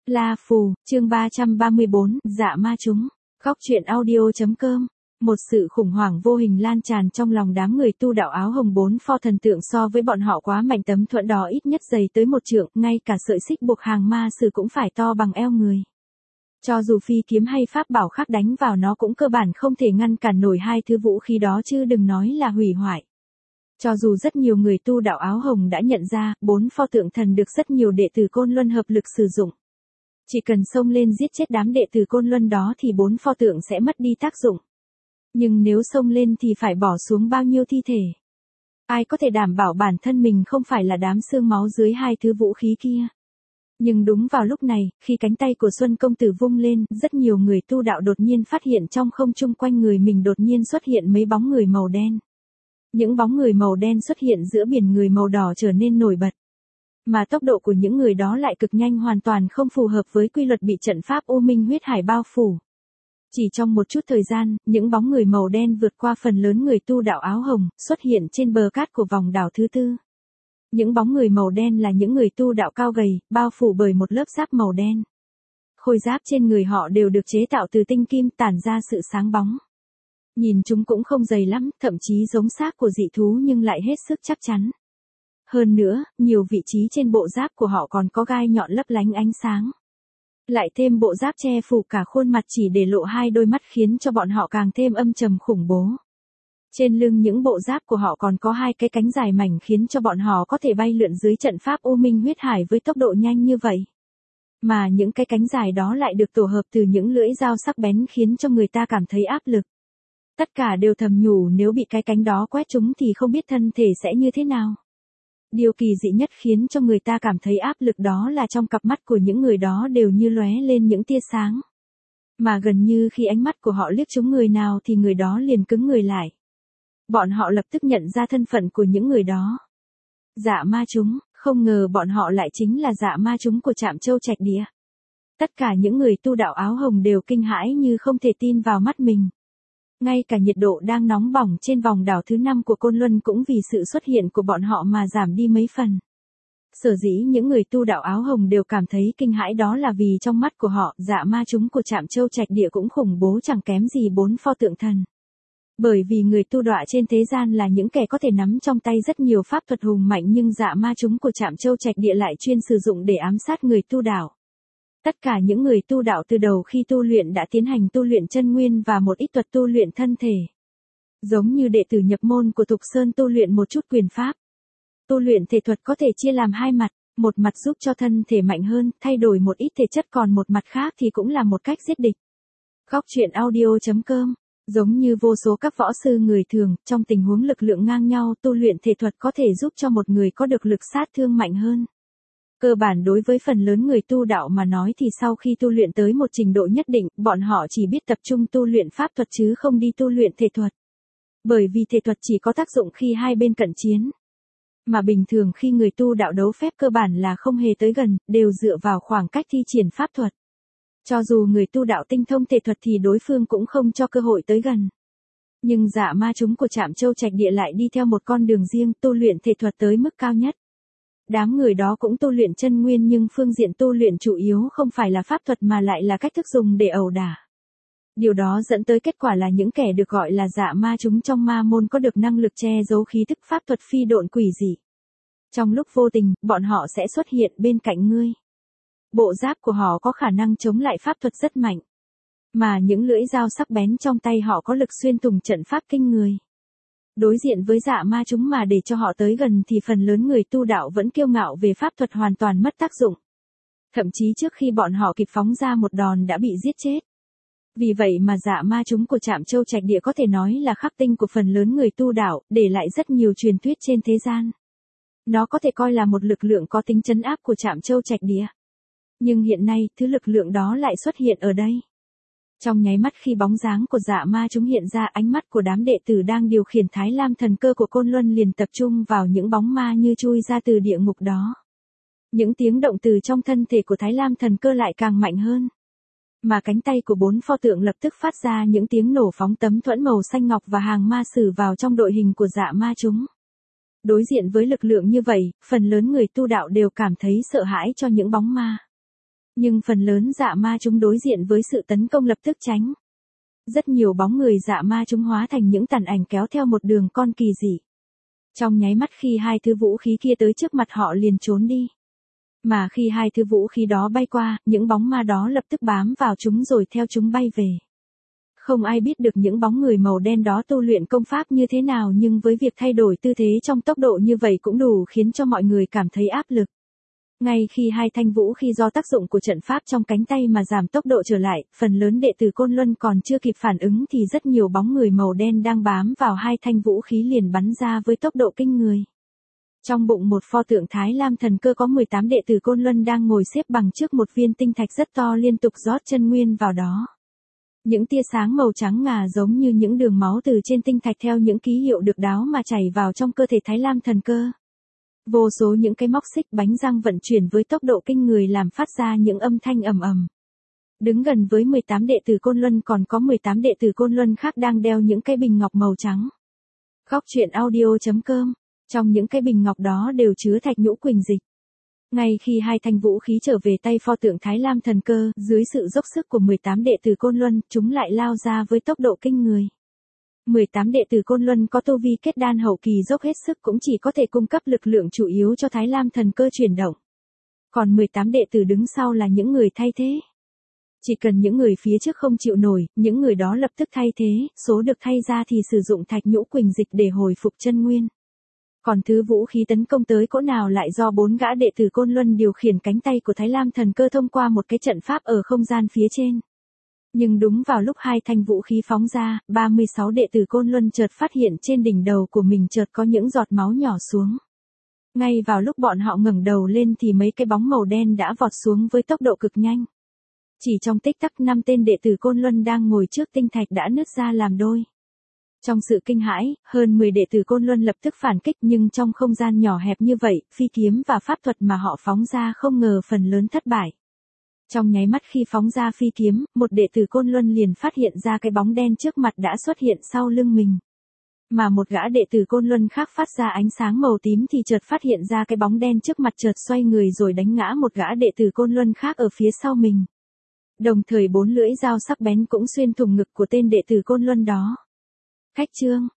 La Phù, chương 334, Dạ ma chúng. Góc truyện audio.com. Một sự khủng hoảng vô hình lan tràn trong lòng đám người tu đạo áo hồng. 4 pho thần tượng so với bọn họ quá mạnh, tấm thuẫn đó ít nhất dày tới 1 trượng, ngay cả sợi xích buộc hàng ma sử cũng phải to bằng eo người. Cho dù phi kiếm hay pháp bảo khác đánh vào nó cũng cơ bản không thể ngăn cản nổi hai thứ vũ khí đó, chứ đừng nói là hủy hoại. Cho dù rất nhiều người tu đạo áo hồng đã nhận ra, 4 pho tượng thần được rất nhiều đệ tử Côn Luân hợp lực sử dụng. Chỉ cần xông lên giết chết đám đệ tử Côn Luân đó thì 4 pho tượng sẽ mất đi tác dụng. Nhưng nếu xông lên thì phải bỏ xuống bao nhiêu thi thể? Ai có thể đảm bảo bản thân mình không phải là đám xương máu dưới hai thứ vũ khí kia? Nhưng đúng vào lúc này, khi cánh tay của Xuân Công Tử vung lên, rất nhiều người tu đạo đột nhiên phát hiện trong không trung quanh người mình đột nhiên xuất hiện mấy bóng người màu đen. Những bóng người màu đen xuất hiện giữa biển người màu đỏ trở nên nổi bật. Mà tốc độ của những người đó lại cực nhanh, hoàn toàn không phù hợp với quy luật bị trận pháp U Minh huyết hải bao phủ. Chỉ trong một chút thời gian, những bóng người màu đen vượt qua phần lớn người tu đạo áo hồng, xuất hiện trên bờ cát của vòng đảo thứ tư. Những bóng người màu đen là những người tu đạo cao gầy, bao phủ bởi một lớp giáp màu đen. Khôi giáp trên người họ đều được chế tạo từ tinh kim, tản ra sự sáng bóng. Nhìn chúng cũng không dày lắm, thậm chí giống xác của dị thú nhưng lại hết sức chắc chắn. Hơn nữa, nhiều vị trí trên bộ giáp của họ còn có gai nhọn lấp lánh ánh sáng. Lại thêm bộ giáp che phủ cả khuôn mặt chỉ để lộ hai đôi mắt khiến cho bọn họ càng thêm âm trầm khủng bố. Trên lưng những bộ giáp của họ còn có hai cái cánh dài mảnh khiến cho bọn họ có thể bay lượn dưới trận pháp U Minh huyết hải với tốc độ nhanh như vậy. Mà những cái cánh dài đó lại được tổ hợp từ những lưỡi dao sắc bén khiến cho người ta cảm thấy áp lực. Tất cả đều thầm nhủ nếu bị cái cánh đó quét trúng thì không biết thân thể sẽ như thế nào. Điều kỳ dị nhất khiến cho người ta cảm thấy áp lực đó là trong cặp mắt của những người đó đều như lóe lên những tia sáng. Mà gần như khi ánh mắt của họ liếc trúng người nào thì người đó liền cứng người lại. Bọn họ lập tức nhận ra thân phận của những người đó. Dạ ma chúng, không ngờ bọn họ lại chính là dạ ma chúng của Trạm Châu Trạch Địa. Tất cả những người tu đạo áo hồng đều kinh hãi như không thể tin vào mắt mình. Ngay cả nhiệt độ đang nóng bỏng trên vòng đảo thứ 5 của Côn Luân cũng vì sự xuất hiện của bọn họ mà giảm đi mấy phần. Sở dĩ những người tu đạo áo hồng đều cảm thấy kinh hãi đó là vì trong mắt của họ, dạ ma chúng của Trạm Châu Trạch Địa cũng khủng bố chẳng kém gì 4 pho tượng thần. Bởi vì người tu đọa trên thế gian là những kẻ có thể nắm trong tay rất nhiều pháp thuật hùng mạnh, nhưng dạ ma chúng của Trạm Châu Trạch Địa lại chuyên sử dụng để ám sát người tu đạo. Tất cả những người tu đạo từ đầu khi tu luyện đã tiến hành tu luyện chân nguyên và một ít thuật tu luyện thân thể. Giống như đệ tử nhập môn của Thục Sơn tu luyện một chút quyền pháp. Tu luyện thể thuật có thể chia làm hai mặt, một mặt giúp cho thân thể mạnh hơn, thay đổi một ít thể chất, còn một mặt khác thì cũng là một cách giết địch. Góc truyện audio.com. Giống như vô số các võ sư người thường, trong tình huống lực lượng ngang nhau, tu luyện thể thuật có thể giúp cho một người có được lực sát thương mạnh hơn. Cơ bản đối với phần lớn người tu đạo mà nói thì sau khi tu luyện tới một trình độ nhất định, bọn họ chỉ biết tập trung tu luyện pháp thuật chứ không đi tu luyện thể thuật. Bởi vì thể thuật chỉ có tác dụng khi hai bên cận chiến. Mà bình thường khi người tu đạo đấu phép cơ bản là không hề tới gần, đều dựa vào khoảng cách thi triển pháp thuật. Cho dù người tu đạo tinh thông thể thuật thì đối phương cũng không cho cơ hội tới gần. Nhưng dạ ma chúng của Trạm Châu Trạch Địa lại đi theo một con đường riêng, tu luyện thể thuật tới mức cao nhất. Đám người đó cũng tu luyện chân nguyên, nhưng phương diện tu luyện chủ yếu không phải là pháp thuật mà lại là cách thức dùng để ẩu đả. Điều đó dẫn tới kết quả là những kẻ được gọi là dạ ma chúng trong ma môn có được năng lực che giấu khí thức pháp thuật phi độn quỷ dị. Trong lúc vô tình, bọn họ sẽ xuất hiện bên cạnh ngươi. Bộ giáp của họ có khả năng chống lại pháp thuật rất mạnh. Mà những lưỡi dao sắc bén trong tay họ có lực xuyên thủng trận pháp kinh người. Đối diện với dạ ma chúng mà để cho họ tới gần thì phần lớn người tu đạo vẫn kiêu ngạo về pháp thuật hoàn toàn mất tác dụng. Thậm chí trước khi bọn họ kịp phóng ra một đòn đã bị giết chết. Vì vậy mà dạ ma chúng của Trạm Châu Trạch Địa có thể nói là khắc tinh của phần lớn người tu đạo, để lại rất nhiều truyền thuyết trên thế gian. Nó có thể coi là một lực lượng có tính trấn áp của Trạm Châu Trạch Địa. Nhưng hiện nay, thứ lực lượng đó lại xuất hiện ở đây. Trong nháy mắt khi bóng dáng của dạ ma chúng hiện ra, ánh mắt của đám đệ tử đang điều khiển Thái Lam thần cơ của Côn Luân liền tập trung vào những bóng ma như chui ra từ địa ngục đó. Những tiếng động từ trong thân thể của Thái Lam thần cơ lại càng mạnh hơn. Mà cánh tay của 4 pho tượng lập tức phát ra những tiếng nổ, phóng tấm thuẫn màu xanh ngọc và hàng ma sử vào trong đội hình của dạ ma chúng. Đối diện với lực lượng như vậy, phần lớn người tu đạo đều cảm thấy sợ hãi cho những bóng ma. Nhưng phần lớn dạ ma chúng đối diện với sự tấn công lập tức tránh. Rất nhiều bóng người dạ ma chúng hóa thành những tàn ảnh kéo theo một đường con kỳ dị. Trong nháy mắt khi hai thứ vũ khí kia tới trước mặt họ liền trốn đi. Mà khi hai thứ vũ khí đó bay qua, những bóng ma đó lập tức bám vào chúng rồi theo chúng bay về. Không ai biết được những bóng người màu đen đó tu luyện công pháp như thế nào, nhưng với việc thay đổi tư thế trong tốc độ như vậy cũng đủ khiến cho mọi người cảm thấy áp lực. Ngay khi hai thanh vũ khí do tác dụng của trận pháp trong cánh tay mà giảm tốc độ trở lại, phần lớn đệ tử Côn Luân còn chưa kịp phản ứng thì rất nhiều bóng người màu đen đang bám vào hai thanh vũ khí liền bắn ra với tốc độ kinh người. Trong bụng một pho tượng Thái Lam thần cơ có 18 đệ tử Côn Luân đang ngồi xếp bằng trước một viên tinh thạch rất to liên tục rót chân nguyên vào đó. Những tia sáng màu trắng ngà giống như những đường máu từ trên tinh thạch theo những ký hiệu được đáo mà chảy vào trong cơ thể Thái Lam thần cơ. Vô số những cái móc xích bánh răng vận chuyển với tốc độ kinh người làm phát ra những âm thanh ầm ầm. Đứng gần với 18 đệ tử Côn Luân còn có 18 đệ tử Côn Luân khác đang đeo những cái bình ngọc màu trắng. Góc truyện audio.com. Trong những cái bình ngọc đó đều chứa thạch nhũ quỳnh dịch. Ngay khi hai thanh vũ khí trở về tay pho tượng Thái Lam thần cơ, dưới sự dốc sức của 18 đệ tử Côn Luân, chúng lại lao ra với tốc độ kinh người. 18 đệ tử Côn Luân có tu vi kết đan hậu kỳ dốc hết sức cũng chỉ có thể cung cấp lực lượng chủ yếu cho Thái Lam thần cơ chuyển động. Còn 18 đệ tử đứng sau là những người thay thế. Chỉ cần những người phía trước không chịu nổi, những người đó lập tức thay thế, số được thay ra thì sử dụng thạch nhũ quỳnh dịch để hồi phục chân nguyên. Còn thứ vũ khí tấn công tới cỗ nào lại do 4 gã đệ tử Côn Luân điều khiển cánh tay của Thái Lam thần cơ thông qua một cái trận pháp ở không gian phía trên. Nhưng đúng vào lúc hai thanh vũ khí phóng ra, 36 đệ tử Côn Luân chợt phát hiện trên đỉnh đầu của mình chợt có những giọt máu nhỏ xuống. Ngay vào lúc bọn họ ngẩng đầu lên thì mấy cái bóng màu đen đã vọt xuống với tốc độ cực nhanh. Chỉ trong tích tắc 5 tên đệ tử Côn Luân đang ngồi trước tinh thạch đã nứt ra làm đôi. Trong sự kinh hãi, hơn 10 đệ tử Côn Luân lập tức phản kích nhưng trong không gian nhỏ hẹp như vậy, phi kiếm và pháp thuật mà họ phóng ra không ngờ phần lớn thất bại. Trong nháy mắt khi phóng ra phi kiếm, một đệ tử Côn Luân liền phát hiện ra cái bóng đen trước mặt đã xuất hiện sau lưng mình. Mà một gã đệ tử Côn Luân khác phát ra ánh sáng màu tím thì chợt phát hiện ra cái bóng đen trước mặt chợt xoay người rồi đánh ngã một gã đệ tử Côn Luân khác ở phía sau mình. Đồng thời 4 lưỡi dao sắc bén cũng xuyên thủng ngực của tên đệ tử Côn Luân đó. Khách chương